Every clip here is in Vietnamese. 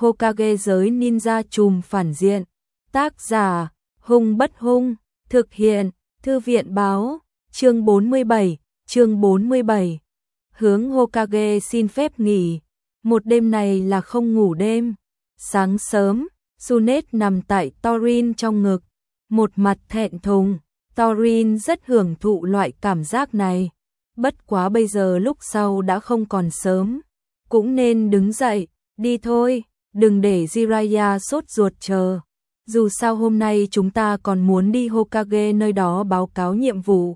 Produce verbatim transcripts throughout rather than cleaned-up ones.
Hokage giới ninja trùm phản diện. Tác giả, Hung Bất Hung, thực hiện, Thư viện báo, chương bốn mươi bảy, chương bốn mươi bảy. Hướng Hokage xin phép nghỉ, một đêm này là không ngủ đêm. Sáng sớm, Tsunade nằm tại Thorin trong ngực, một mặt thẹn thùng. Thorin rất hưởng thụ loại cảm giác này. Bất quá bây giờ lúc sau đã không còn sớm, cũng nên đứng dậy, đi thôi, đừng để Jiraiya sốt ruột chờ. Dù sao hôm nay chúng ta còn muốn đi Hokage nơi đó báo cáo nhiệm vụ.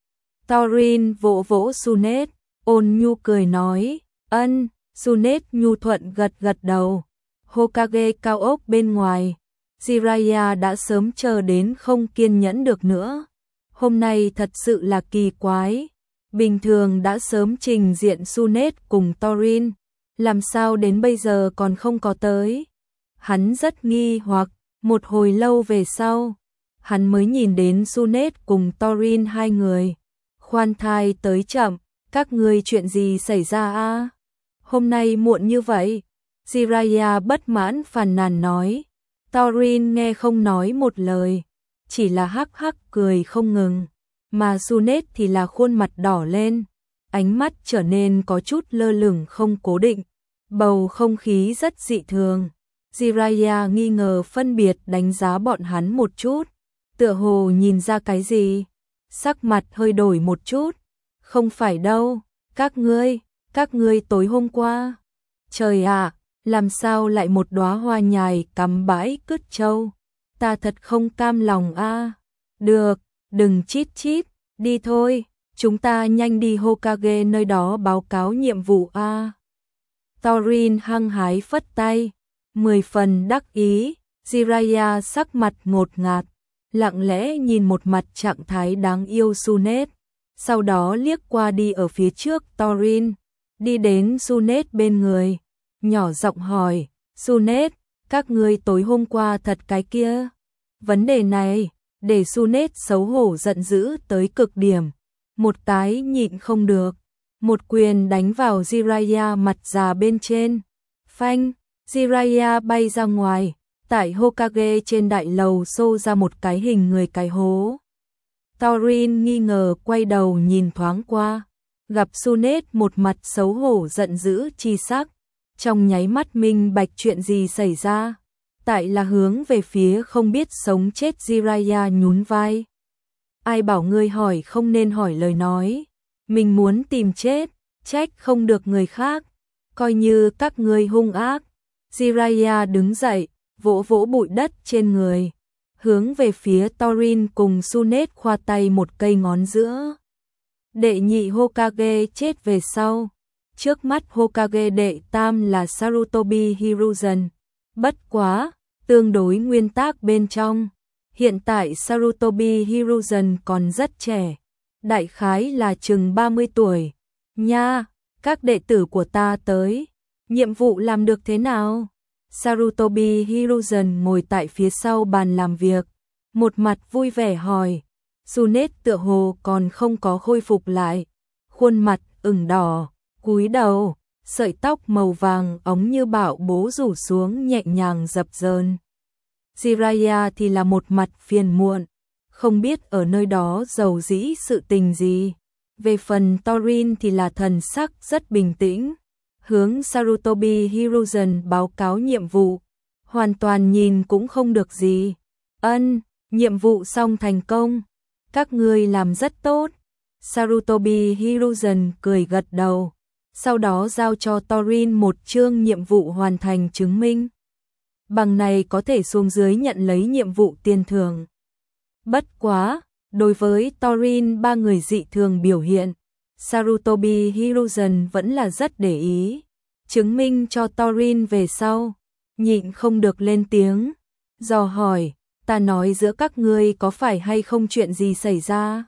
Thorin vỗ vỗ Tsunade, ôn nhu cười nói, ân. Tsunade nhu thuận gật gật đầu. Hokage cao ốc bên ngoài, Jiraiya đã sớm chờ đến không kiên nhẫn được nữa. Hôm nay thật sự là kỳ quái. Bình thường đã sớm trình diện Tsunade cùng Thorin, làm sao đến bây giờ còn không có tới. Hắn rất nghi hoặc, một hồi lâu về sau, hắn mới nhìn đến Tsunade cùng Thorin hai người. Khoan thai tới chậm, các ngươi chuyện gì xảy ra a? Hôm nay muộn như vậy. Jiraiya bất mãn phàn nàn nói. Thorin nghe không nói một lời, chỉ là hắc hắc cười không ngừng, mà Tsunade thì là khuôn mặt đỏ lên, ánh mắt trở nên có chút lơ lửng không cố định, bầu không khí rất dị thường. Jiraiya nghi ngờ phân biệt đánh giá bọn hắn một chút, tựa hồ nhìn ra cái gì, sắc mặt hơi đổi một chút. Không phải đâu, các ngươi, các ngươi tối hôm qua. Trời ạ, làm sao lại một đóa hoa nhài cắm bãi cứt trâu? Ta thật không cam lòng a. Được, đừng chít chít, đi thôi, chúng ta nhanh đi Hokage nơi đó báo cáo nhiệm vụ a. Thorin hăng hái phất tay, mười phần đắc ý. Jiraiya sắc mặt ngột ngạt, lặng lẽ nhìn một mặt trạng thái đáng yêu Tsunade, sau đó liếc qua đi ở phía trước Thorin, đi đến Tsunade bên người, nhỏ giọng hỏi, Tsunade, các ngươi tối hôm qua thật cái kia? Vấn đề này, để Tsunade xấu hổ giận dữ tới cực điểm, một cái nhịn không được, một quyền đánh vào Jiraiya mặt già bên trên. Phanh, Jiraiya bay ra ngoài, tại Hokage trên đại lầu xô ra một cái hình người cái hố. Thorin nghi ngờ quay đầu nhìn thoáng qua, gặp Tsunade một mặt xấu hổ giận dữ chi sắc, trong nháy mắt minh bạch chuyện gì xảy ra, tại là hướng về phía không biết sống chết Jiraiya nhún vai. Ai bảo ngươi hỏi không nên hỏi lời nói, mình muốn tìm chết, trách không được người khác, coi như các ngươi hung ác. Jiraiya đứng dậy, vỗ vỗ bụi đất trên người, hướng về phía Thorin cùng Tsunade khoa tay một cây ngón giữa. Đệ nhị Hokage chết về sau, trước mắt Hokage đệ tam là Sarutobi Hiruzen. Bất quá, tương đối nguyên tắc bên trong, hiện tại Sarutobi Hiruzen còn rất trẻ, đại khái là chừng ba mươi tuổi. Nha, các đệ tử của ta tới, nhiệm vụ làm được thế nào? Sarutobi Hiruzen ngồi tại phía sau bàn làm việc, một mặt vui vẻ hỏi. Tsunade tựa hồ còn không có khôi phục lại, khuôn mặt ửng đỏ, cúi đầu, sợi tóc màu vàng óng như bão bố rủ xuống nhẹ nhàng dập dờn. Jiraiya thì là một mặt phiền muộn, không biết ở nơi đó giàu dĩ sự tình gì. Về phần Thorin thì là thần sắc rất bình tĩnh, hướng Sarutobi Hiruzen báo cáo nhiệm vụ, hoàn toàn nhìn cũng không được gì. Ân, nhiệm vụ xong thành công, các ngươi làm rất tốt. Sarutobi Hiruzen cười gật đầu, sau đó giao cho Thorin một chương nhiệm vụ hoàn thành chứng minh. Bằng này có thể xuống dưới nhận lấy nhiệm vụ tiền thưởng. Bất quá, đối với Thorin ba người dị thường biểu hiện, Sarutobi Hiruzen vẫn là rất để ý, chứng minh cho Thorin về sau, nhịn không được lên tiếng, dò hỏi, ta nói giữa các ngươi có phải hay không chuyện gì xảy ra?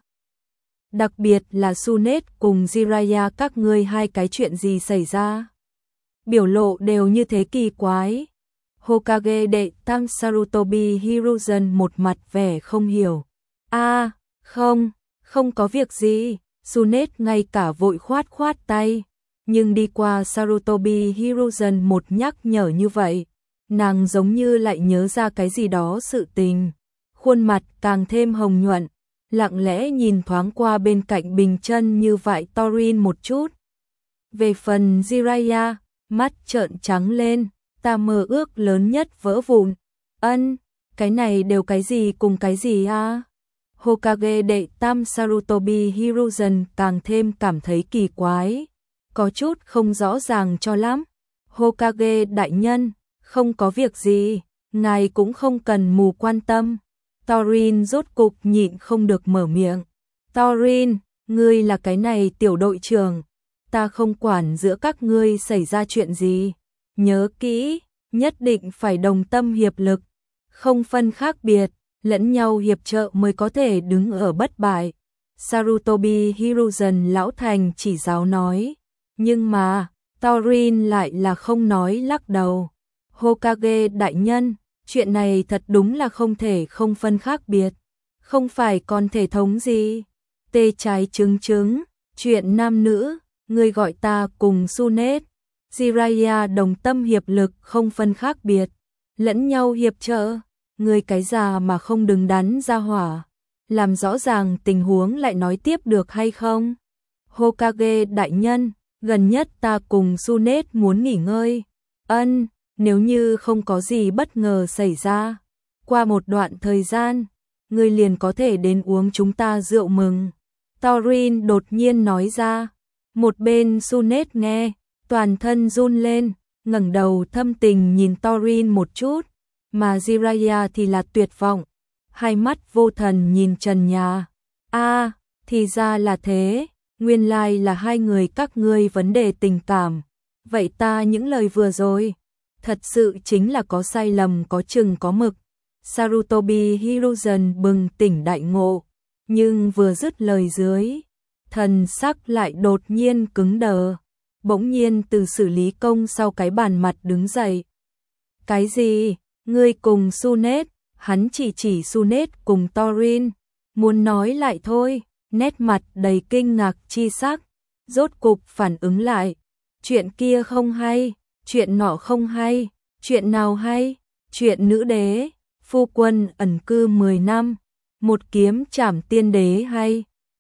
Đặc biệt là Tsunade cùng Jiraiya các ngươi hai cái chuyện gì xảy ra? Biểu lộ đều như thế kỳ quái. Hokage đệ tam Sarutobi Hiruzen một mặt vẻ không hiểu. A, à, không, không có việc gì. Tsunade ngay cả vội khoát khoát tay, nhưng đi qua Sarutobi Hiruzen một nhắc nhở như vậy, nàng giống như lại nhớ ra cái gì đó sự tình, khuôn mặt càng thêm hồng nhuận, lặng lẽ nhìn thoáng qua bên cạnh bình chân như vậy Thorin một chút. Về phần Jiraiya, mắt trợn trắng lên, ta mơ ước lớn nhất vỡ vụn. Ân, cái này đều cái gì cùng cái gì à? Hokage đệ tam Sarutobi Hiruzen càng thêm cảm thấy kỳ quái, có chút không rõ ràng cho lắm. Hokage đại nhân, không có việc gì, ngài cũng không cần mù quan tâm. Thorin rốt cục nhịn không được mở miệng. Thorin, ngươi là cái này tiểu đội trưởng, ta không quản giữa các ngươi xảy ra chuyện gì. Nhớ kỹ, nhất định phải đồng tâm hiệp lực, không phân khác biệt, lẫn nhau hiệp trợ mới có thể đứng ở bất bại. Sarutobi Hiruzen lão thành chỉ giáo nói, nhưng mà, Thorin lại là không nói, lắc đầu. Hokage đại nhân, chuyện này thật đúng là không thể không phân khác biệt, không phải còn thể thống gì. Tê trái trứng trứng, chuyện nam nữ, ngươi gọi ta cùng Sunet, Jiraiya đồng tâm hiệp lực không phân khác biệt, lẫn nhau hiệp trợ, ngươi cái già mà không đứng đắn ra hỏa, làm rõ ràng tình huống lại nói tiếp được hay không? Hokage đại nhân, gần nhất ta cùng Sunet muốn nghỉ ngơi. Ân, nếu như không có gì bất ngờ xảy ra, qua một đoạn thời gian, ngươi liền có thể đến uống chúng ta rượu mừng. Thorin đột nhiên nói ra. Một bên Sunet nghe, toàn thân run lên, ngẩng đầu thâm tình nhìn Thorin một chút, mà Jiraiya thì là tuyệt vọng, hai mắt vô thần nhìn trần nhà. A, à, thì ra là thế, nguyên lai là hai người các ngươi vấn đề tình cảm. Vậy ta những lời vừa rồi, thật sự chính là có sai lầm có chừng có mực. Sarutobi Hiruzen bừng tỉnh đại ngộ, nhưng vừa dứt lời dưới, thần sắc lại đột nhiên cứng đờ, bỗng nhiên từ xử lý công sau cái bàn mặt đứng dậy. Cái gì? Ngươi cùng Sunet? Hắn chỉ chỉ Sunet cùng Thorin, muốn nói lại thôi, nét mặt đầy kinh ngạc chi sắc, rốt cục phản ứng lại. Chuyện kia không hay, chuyện nọ không hay, chuyện nào hay? Chuyện nữ đế, phu quân ẩn cư mười năm, một kiếm trảm tiên đế hay?